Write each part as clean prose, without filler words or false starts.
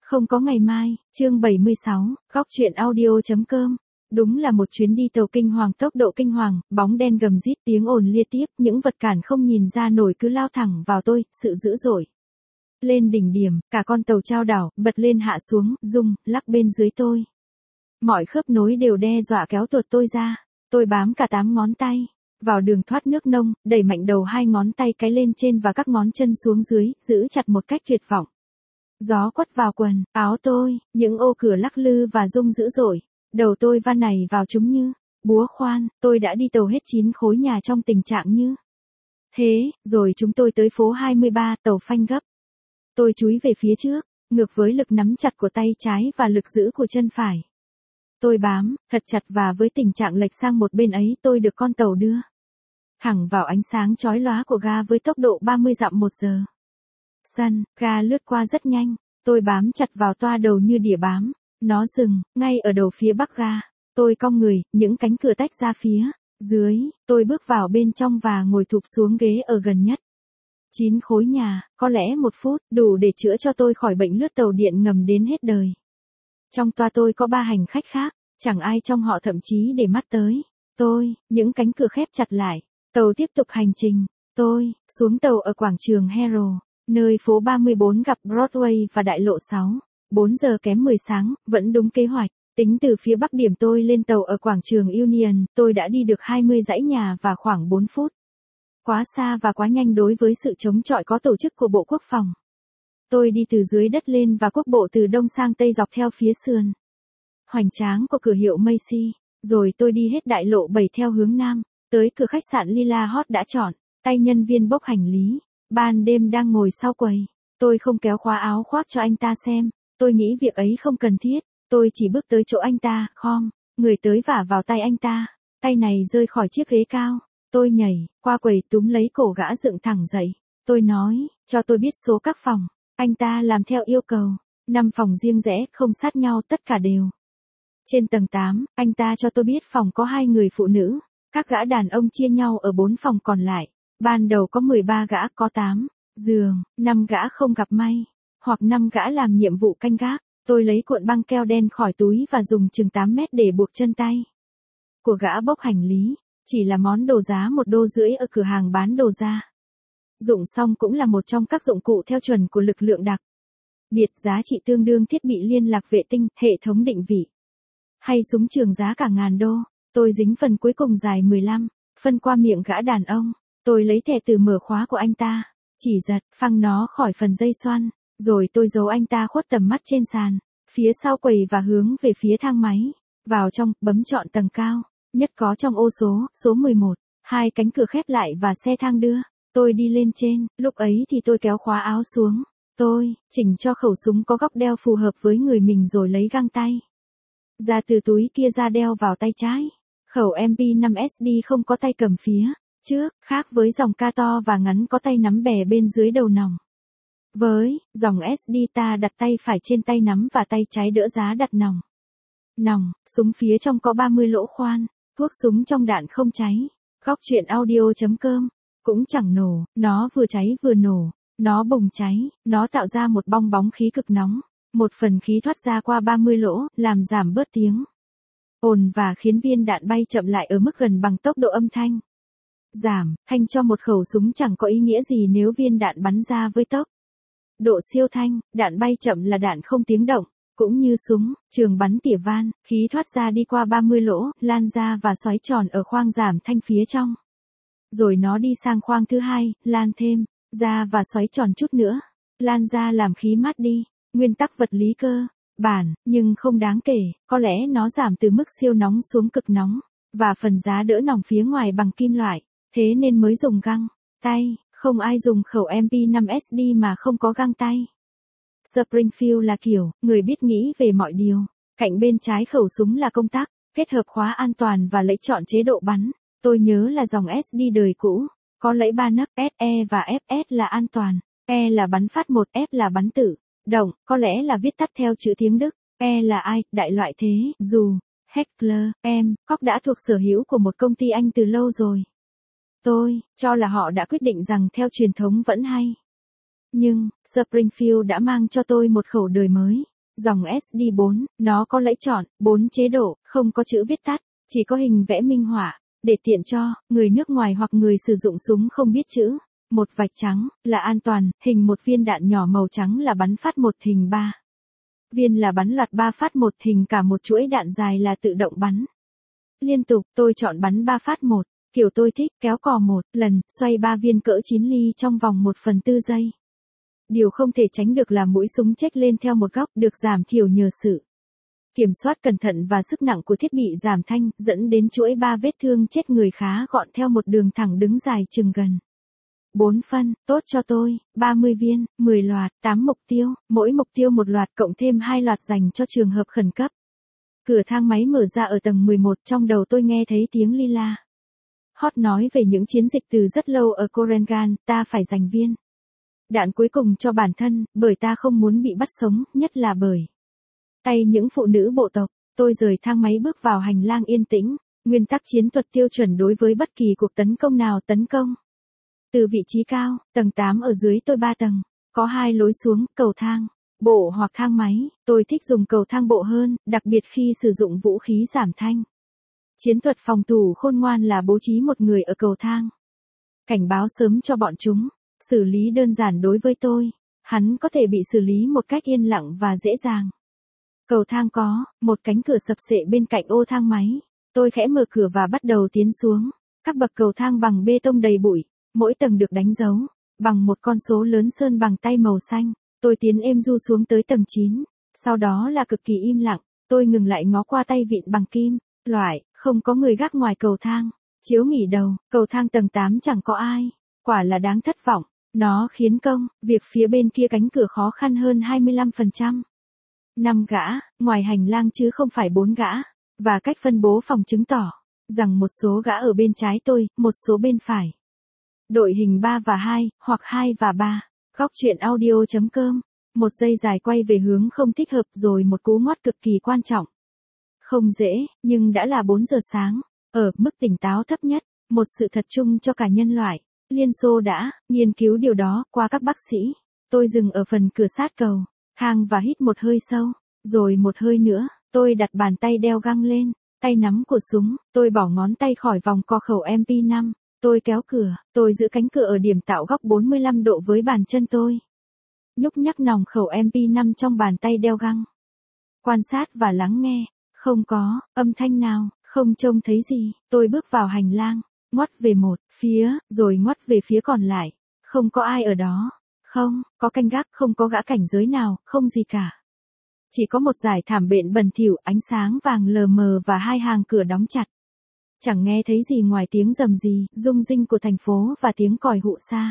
Không có ngày mai, chương 76, góc truyện audio.com. Đúng là một chuyến đi tàu kinh hoàng, tốc độ kinh hoàng, bóng đen gầm rít, tiếng ồn liên tiếp, những vật cản không nhìn ra nổi cứ lao thẳng vào tôi, sự dữ dội. Lên đỉnh điểm, cả con tàu chao đảo, bật lên hạ xuống, rung, lắc bên dưới tôi. Mọi khớp nối đều đe dọa kéo tuột tôi ra. Tôi bám cả 8 ngón tay vào đường thoát nước nông, đẩy mạnh đầu 2 ngón tay cái lên trên và các ngón chân xuống dưới, giữ chặt một cách tuyệt vọng. Gió quất vào quần, áo tôi, những ô cửa lắc lư và rung dữ dội. Đầu tôi va này vào chúng như búa khoan, tôi đã đi tàu hết 9 khối nhà trong tình trạng như thế, rồi chúng tôi tới phố 23, tàu phanh gấp. Tôi chúi về phía trước, ngược với lực nắm chặt của tay trái và lực giữ của chân phải. Tôi bám thật chặt và với tình trạng lệch sang một bên ấy tôi được con tàu đưa thẳng vào ánh sáng chói lóa của ga với tốc độ 30 dặm một giờ. Ga lướt qua rất nhanh, tôi bám chặt vào toa đầu như đỉa bám. Nó dừng, ngay ở đầu phía bắc ga. Tôi cong người, những cánh cửa tách ra phía dưới, tôi bước vào bên trong và ngồi thụp xuống ghế ở gần nhất. 9 khối nhà, có lẽ 1 phút, đủ để chữa cho tôi khỏi bệnh lướt tàu điện ngầm đến hết đời. Trong toa tôi có 3 hành khách khác, chẳng ai trong họ thậm chí để mắt tới. Những cánh cửa khép chặt lại, tàu tiếp tục hành trình. Tôi xuống tàu ở quảng trường Herald, nơi phố 34 gặp Broadway và đại lộ 6. 4 giờ kém 10 sáng, vẫn đúng kế hoạch. Tính từ phía bắc điểm tôi lên tàu ở quảng trường Union, tôi đã đi được 20 dãy nhà và khoảng 4 phút. Quá xa và quá nhanh đối với sự chống chọi có tổ chức của Bộ Quốc phòng. Tôi đi từ dưới đất lên và quốc bộ từ đông sang tây dọc theo phía sườn hoành tráng của cửa hiệu Macy, rồi tôi đi hết đại lộ 7 theo hướng nam, tới cửa khách sạn Lila Hot đã chọn, tay nhân viên bốc hành lý, ban đêm đang ngồi sau quầy. Tôi không kéo khóa áo khoác cho anh ta xem, tôi nghĩ việc ấy không cần thiết, tôi chỉ bước tới chỗ anh ta, khom, người tới vả vào tay anh ta, tay này rơi khỏi chiếc ghế cao, tôi nhảy qua quầy túm lấy cổ gã dựng thẳng dậy, tôi nói, cho tôi biết số các phòng, anh ta làm theo yêu cầu, 5 phòng riêng rẽ, không sát nhau, tất cả đều trên tầng 8, anh ta cho tôi biết phòng có 2 người phụ nữ, các gã đàn ông chia nhau ở 4 phòng còn lại, ban đầu có 13 gã, có 8 giường, 5 gã không gặp may, hoặc 5 gã làm nhiệm vụ canh gác. Tôi lấy cuộn băng keo đen khỏi túi và dùng chừng 8 mét để buộc chân tay của gã bốc hành lý, chỉ là món đồ giá $1.50 ở cửa hàng bán đồ gia dụng xong, cũng là một trong các dụng cụ theo chuẩn của lực lượng đặc biệt, giá trị tương đương thiết bị liên lạc vệ tinh, hệ thống định vị hay súng trường giá cả ngàn đô. Tôi dính phần cuối cùng dài 15 phân qua miệng gã đàn ông. Tôi lấy thẻ từ mở khóa của anh ta, chỉ giật phăng nó khỏi phần dây xoăn, rồi tôi giấu anh ta khuất tầm mắt trên sàn phía sau quầy và hướng về phía thang máy. Vào trong, bấm chọn tầng cao nhất có trong ô số 11. 2 cánh cửa khép lại và xe thang đưa tôi đi lên trên. Lúc ấy thì tôi kéo khóa áo xuống. Tôi chỉnh cho khẩu súng có góc đeo phù hợp với người mình rồi lấy găng tay ra từ túi kia ra đeo vào tay trái. Khẩu MP5SD không có tay cầm phía trước, khác với dòng K to và ngắn có tay nắm bè bên dưới đầu nòng. Với dòng SD ta đặt tay phải trên tay nắm và tay trái đỡ giá đặt nòng. Súng phía trong có 30 lỗ khoan, thuốc súng trong đạn không cháy. Góc truyện audio.com, cũng chẳng nổ, nó vừa cháy vừa nổ, nó bùng cháy, nó tạo ra một bong bóng khí cực nóng. Một phần khí thoát ra qua 30 lỗ, làm giảm bớt tiếng ồn và khiến viên đạn bay chậm lại ở mức gần bằng tốc độ âm thanh. Giảm thanh cho một khẩu súng chẳng có ý nghĩa gì nếu viên đạn bắn ra với tốc độ siêu thanh. Đạn bay chậm là đạn không tiếng động, cũng như súng trường bắn tỉa van, khí thoát ra đi qua 30 lỗ, lan ra và xoáy tròn ở khoang giảm thanh phía trong. Rồi nó đi sang khoang thứ hai, lan thêm ra và xoáy tròn chút nữa, lan ra làm khí mát đi. Nguyên tắc vật lý cơ bản, nhưng không đáng kể, có lẽ nó giảm từ mức siêu nóng xuống cực nóng, và phần giá đỡ nòng phía ngoài bằng kim loại, thế nên mới dùng găng tay. Không ai dùng khẩu MP5SD mà không có găng tay. Springfield là kiểu người biết nghĩ về mọi điều. Cạnh bên trái khẩu súng là công tắc, kết hợp khóa an toàn và lấy chọn chế độ bắn. Tôi nhớ là dòng SD đời cũ, có lấy 3 nấc, SE và FS là an toàn, E là bắn phát 1, F là bắn tự động, có lẽ là viết tắt theo chữ tiếng Đức. E là ai, đại loại thế, dù Heckler, Koch đã thuộc sở hữu của một công ty Anh từ lâu rồi. Tôi cho là họ đã quyết định rằng theo truyền thống vẫn hay. Nhưng Springfield đã mang cho tôi một khẩu đời mới. Dòng SD4, nó có lẫy chọn, 4 chế độ, không có chữ viết tắt, chỉ có hình vẽ minh họa, để tiện cho người nước ngoài hoặc người sử dụng súng không biết chữ. Một vạch trắng là an toàn, hình một viên đạn nhỏ màu trắng là bắn phát một, hình 3 viên là bắn loạt 3 phát một, hình cả một chuỗi đạn dài là tự động bắn liên tục. Tôi chọn bắn 3 phát một, kiểu tôi thích, kéo cò một lần, xoay 3 viên cỡ 9 ly trong vòng 1/4 giây. Điều không thể tránh được là mũi súng chếch lên theo một góc, được giảm thiểu nhờ sự kiểm soát cẩn thận và sức nặng của thiết bị giảm thanh, dẫn đến chuỗi 3 vết thương chết người khá gọn theo một đường thẳng đứng dài chừng gần 4 phân. Tốt cho tôi, 30 viên, 10 loạt, 8 mục tiêu, mỗi mục tiêu một loạt cộng thêm 2 loạt dành cho trường hợp khẩn cấp. Cửa thang máy mở ra ở tầng 11, trong đầu tôi nghe thấy tiếng Lila Hot nói về những chiến dịch từ rất lâu ở Korengan, ta phải giành viên đạn cuối cùng cho bản thân, bởi ta không muốn bị bắt sống, nhất là bởi tay những phụ nữ bộ tộc. Tôi rời thang máy bước vào hành lang yên tĩnh, nguyên tắc chiến thuật tiêu chuẩn đối với bất kỳ cuộc tấn công nào. Tấn công từ vị trí cao, tầng 8 ở dưới tôi 3 tầng, có 2 lối xuống, cầu thang bộ hoặc thang máy. Tôi thích dùng cầu thang bộ hơn, đặc biệt khi sử dụng vũ khí giảm thanh. Chiến thuật phòng thủ khôn ngoan là bố trí một người ở cầu thang, cảnh báo sớm cho bọn chúng. Xử lý đơn giản đối với tôi, hắn có thể bị xử lý một cách yên lặng và dễ dàng. Cầu thang có một cánh cửa sập xệ bên cạnh ô thang máy. Tôi khẽ mở cửa và bắt đầu tiến xuống. Các bậc cầu thang bằng bê tông đầy bụi, mỗi tầng được đánh dấu bằng một con số lớn sơn bằng tay màu xanh. Tôi tiến êm du xuống tới tầng 9, sau đó là cực kỳ im lặng. Tôi ngừng lại ngó qua tay vịn bằng kim loại, không có người gác ngoài cầu thang. Chiếu nghỉ đầu, cầu thang tầng 8 chẳng có ai. Quả là đáng thất vọng. Nó khiến việc phía bên kia cánh cửa khó khăn hơn 25%. 5 gã, ngoài hành lang chứ không phải 4 gã. Và cách phân bố phòng chứng tỏ rằng một số gã ở bên trái tôi, một số bên phải. Đội hình 3 và 2, hoặc 2 và 3. Góc truyện audio.com. Một giây dài quay về hướng không thích hợp rồi một cú ngoắt cực kỳ quan trọng. Không dễ, nhưng đã là 4 giờ sáng. Ở mức tỉnh táo thấp nhất, một sự thật chung cho cả nhân loại. Liên Xô đã nghiên cứu điều đó qua các bác sĩ. Tôi dừng ở phần cửa sát cầu thang và hít một hơi sâu, rồi một hơi nữa. Tôi đặt bàn tay đeo găng lên, tay nắm của súng. Tôi bỏ ngón tay khỏi vòng co khẩu MP5. Tôi kéo cửa, tôi giữ cánh cửa ở điểm tạo góc 45 độ với bàn chân tôi. Nhúc nhắc nòng khẩu MP5 trong bàn tay đeo găng. Quan sát và lắng nghe. Không có âm thanh nào, không trông thấy gì. Tôi bước vào hành lang, ngoắt về một phía, rồi ngoắt về phía còn lại. Không có ai ở đó. Không có canh gác, không có gã cảnh giới nào, không gì cả. Chỉ có một dải thảm bện bẩn thỉu, ánh sáng vàng lờ mờ và 2 hàng cửa đóng chặt. Chẳng nghe thấy gì ngoài tiếng rầm rì, rung rinh của thành phố và tiếng còi hụ xa.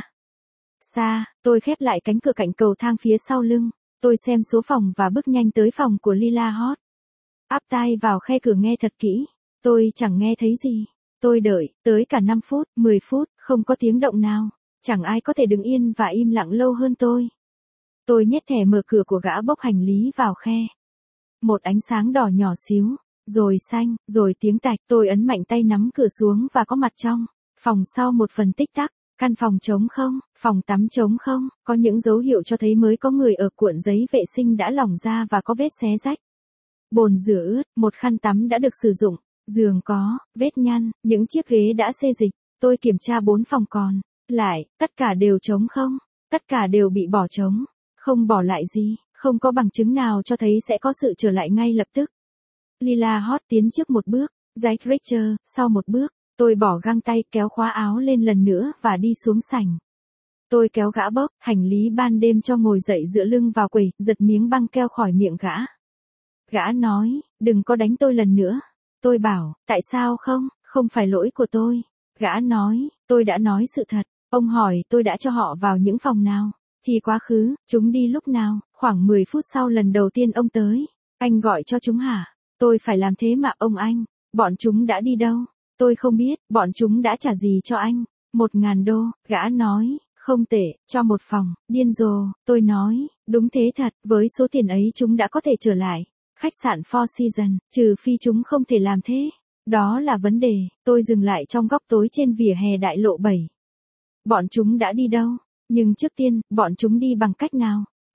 Tôi khép lại cánh cửa cạnh cầu thang phía sau lưng. Tôi xem số phòng và bước nhanh tới phòng của Lila Hot. Áp tai vào khe cửa nghe thật kỹ. Tôi chẳng nghe thấy gì. Tôi đợi, tới cả 5 phút, 10 phút, không có tiếng động nào. Chẳng ai có thể đứng yên và im lặng lâu hơn tôi. Tôi nhét thẻ mở cửa của gã bốc hành lý vào khe. Một ánh sáng đỏ nhỏ xíu, rồi xanh, rồi tiếng tạch. Tôi ấn mạnh tay nắm cửa xuống và có mặt trong phòng sau một phần tích tắc. Căn phòng trống không, phòng tắm trống không, có những dấu hiệu cho thấy mới có người ở, cuộn giấy vệ sinh đã lỏng ra và có vết xé rách. Bồn rửa ướt, một khăn tắm đã được sử dụng, giường có vết nhăn, những chiếc ghế đã xê dịch. Tôi kiểm tra 4 phòng còn lại, tất cả đều trống không, tất cả đều bị bỏ trống, không bỏ lại gì, không có bằng chứng nào cho thấy sẽ có sự trở lại ngay lập tức. Lila Hot tiến trước một bước, Jack Reacher sau một bước. Tôi bỏ găng tay, kéo khóa áo lên lần nữa và đi xuống sảnh. Tôi kéo gã bốc hành lý ban đêm cho ngồi dậy dựa lưng vào quầy, giật miếng băng keo khỏi miệng gã. Gã nói, đừng có đánh tôi lần nữa. Tôi bảo, tại sao không, không phải lỗi của tôi. Gã nói, tôi đã nói sự thật. Ông hỏi tôi đã cho họ vào những phòng nào. Thì quá khứ, chúng đi lúc nào, khoảng 10 phút sau lần đầu tiên ông tới. Anh gọi cho chúng hả? Tôi phải làm thế mà ông anh. Bọn chúng đã đi đâu? Tôi không biết, bọn chúng đã trả gì cho anh? 1.000 đô, gã nói, không tệ, cho một phòng, điên rồ. Tôi nói, đúng thế thật, với số tiền ấy chúng đã có thể trở lại. Khách sạn Four Seasons, trừ phi chúng không thể làm thế. Đó là vấn đề. Tôi dừng lại trong góc tối trên vỉa hè đại lộ 7. Bọn chúng đã đi đâu? Nhưng trước tiên, bọn chúng đi bằng cách nào?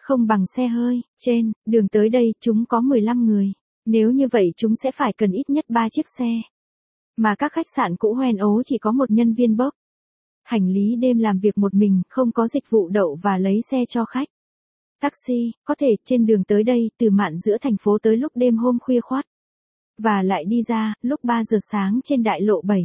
không bằng xe hơi. Trên đường tới đây chúng có 15 người. Nếu như vậy chúng sẽ phải cần ít nhất 3 chiếc xe. Mà các khách sạn cũ hoen ố chỉ có một nhân viên bốc hành lý đêm làm việc một mình, không có dịch vụ đậu và lấy xe cho khách. Taxi, có thể trên đường tới đây, từ mạn giữa thành phố tới lúc đêm hôm khuya khoắt. Và lại đi ra, lúc 3 giờ sáng trên đại lộ 7.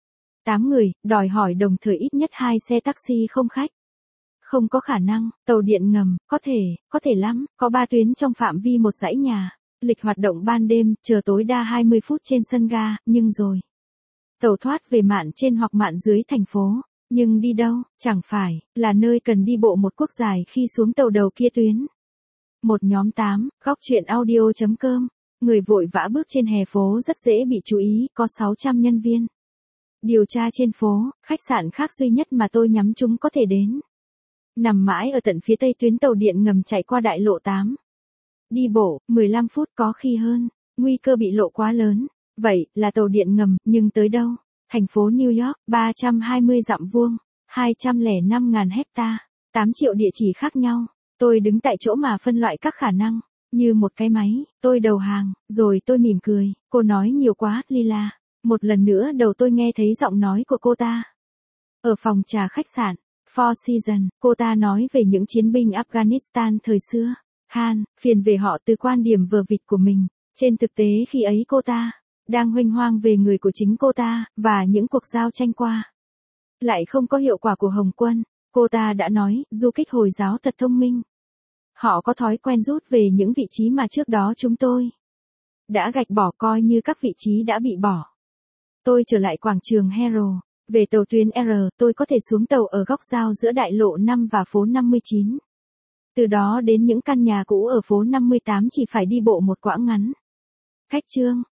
8 người, đòi hỏi đồng thời ít nhất 2 xe taxi không khách. Không có khả năng, tàu điện ngầm, có thể lắm, có 3 tuyến trong phạm vi một dãy nhà. Lịch hoạt động ban đêm, chờ tối đa 20 phút trên sân ga, nhưng rồi. Tàu thoát về mạn trên hoặc mạn dưới thành phố. Nhưng đi đâu, chẳng phải, là nơi cần đi bộ một quốc dài khi xuống tàu đầu kia tuyến. Một nhóm 8, góc chuyện audio.com. Người vội vã bước trên hè phố rất dễ bị chú ý, có 600 nhân viên. Điều tra trên phố, khách sạn khác duy nhất mà tôi nhắm chúng có thể đến. Nằm mãi ở tận phía tây tuyến tàu điện ngầm chạy qua đại lộ 8. Đi bộ, 15 phút có khi hơn, nguy cơ bị lộ quá lớn. Vậy, là tàu điện ngầm, nhưng tới đâu? Thành phố New York, 320 dặm vuông, 205.000 hecta, 8 triệu địa chỉ khác nhau. Tôi đứng tại chỗ mà phân loại các khả năng. Như một cái máy, tôi đầu hàng, rồi tôi mỉm cười. Cô nói nhiều quá, Lila. Một lần nữa đầu tôi nghe thấy giọng nói của cô ta. Ở phòng trà khách sạn, Four Seasons, cô ta nói về những chiến binh Afghanistan thời xưa. Han, phiền về họ từ quan điểm vờ vịt của mình. Trên thực tế khi ấy cô ta đang huênh hoang về người của chính cô ta, và những cuộc giao tranh qua. Lại không có hiệu quả của Hồng quân. Cô ta đã nói, du kích Hồi giáo thật thông minh. Họ có thói quen rút về những vị trí mà trước đó chúng tôi đã gạch bỏ, coi như các vị trí đã bị bỏ. Tôi trở lại quảng trường Hero. Về tàu tuyến R, tôi có thể xuống tàu ở góc giao giữa đại lộ 5 và phố 59. Từ đó đến những căn nhà cũ ở phố 58 chỉ phải đi bộ một quãng ngắn. Khách trương,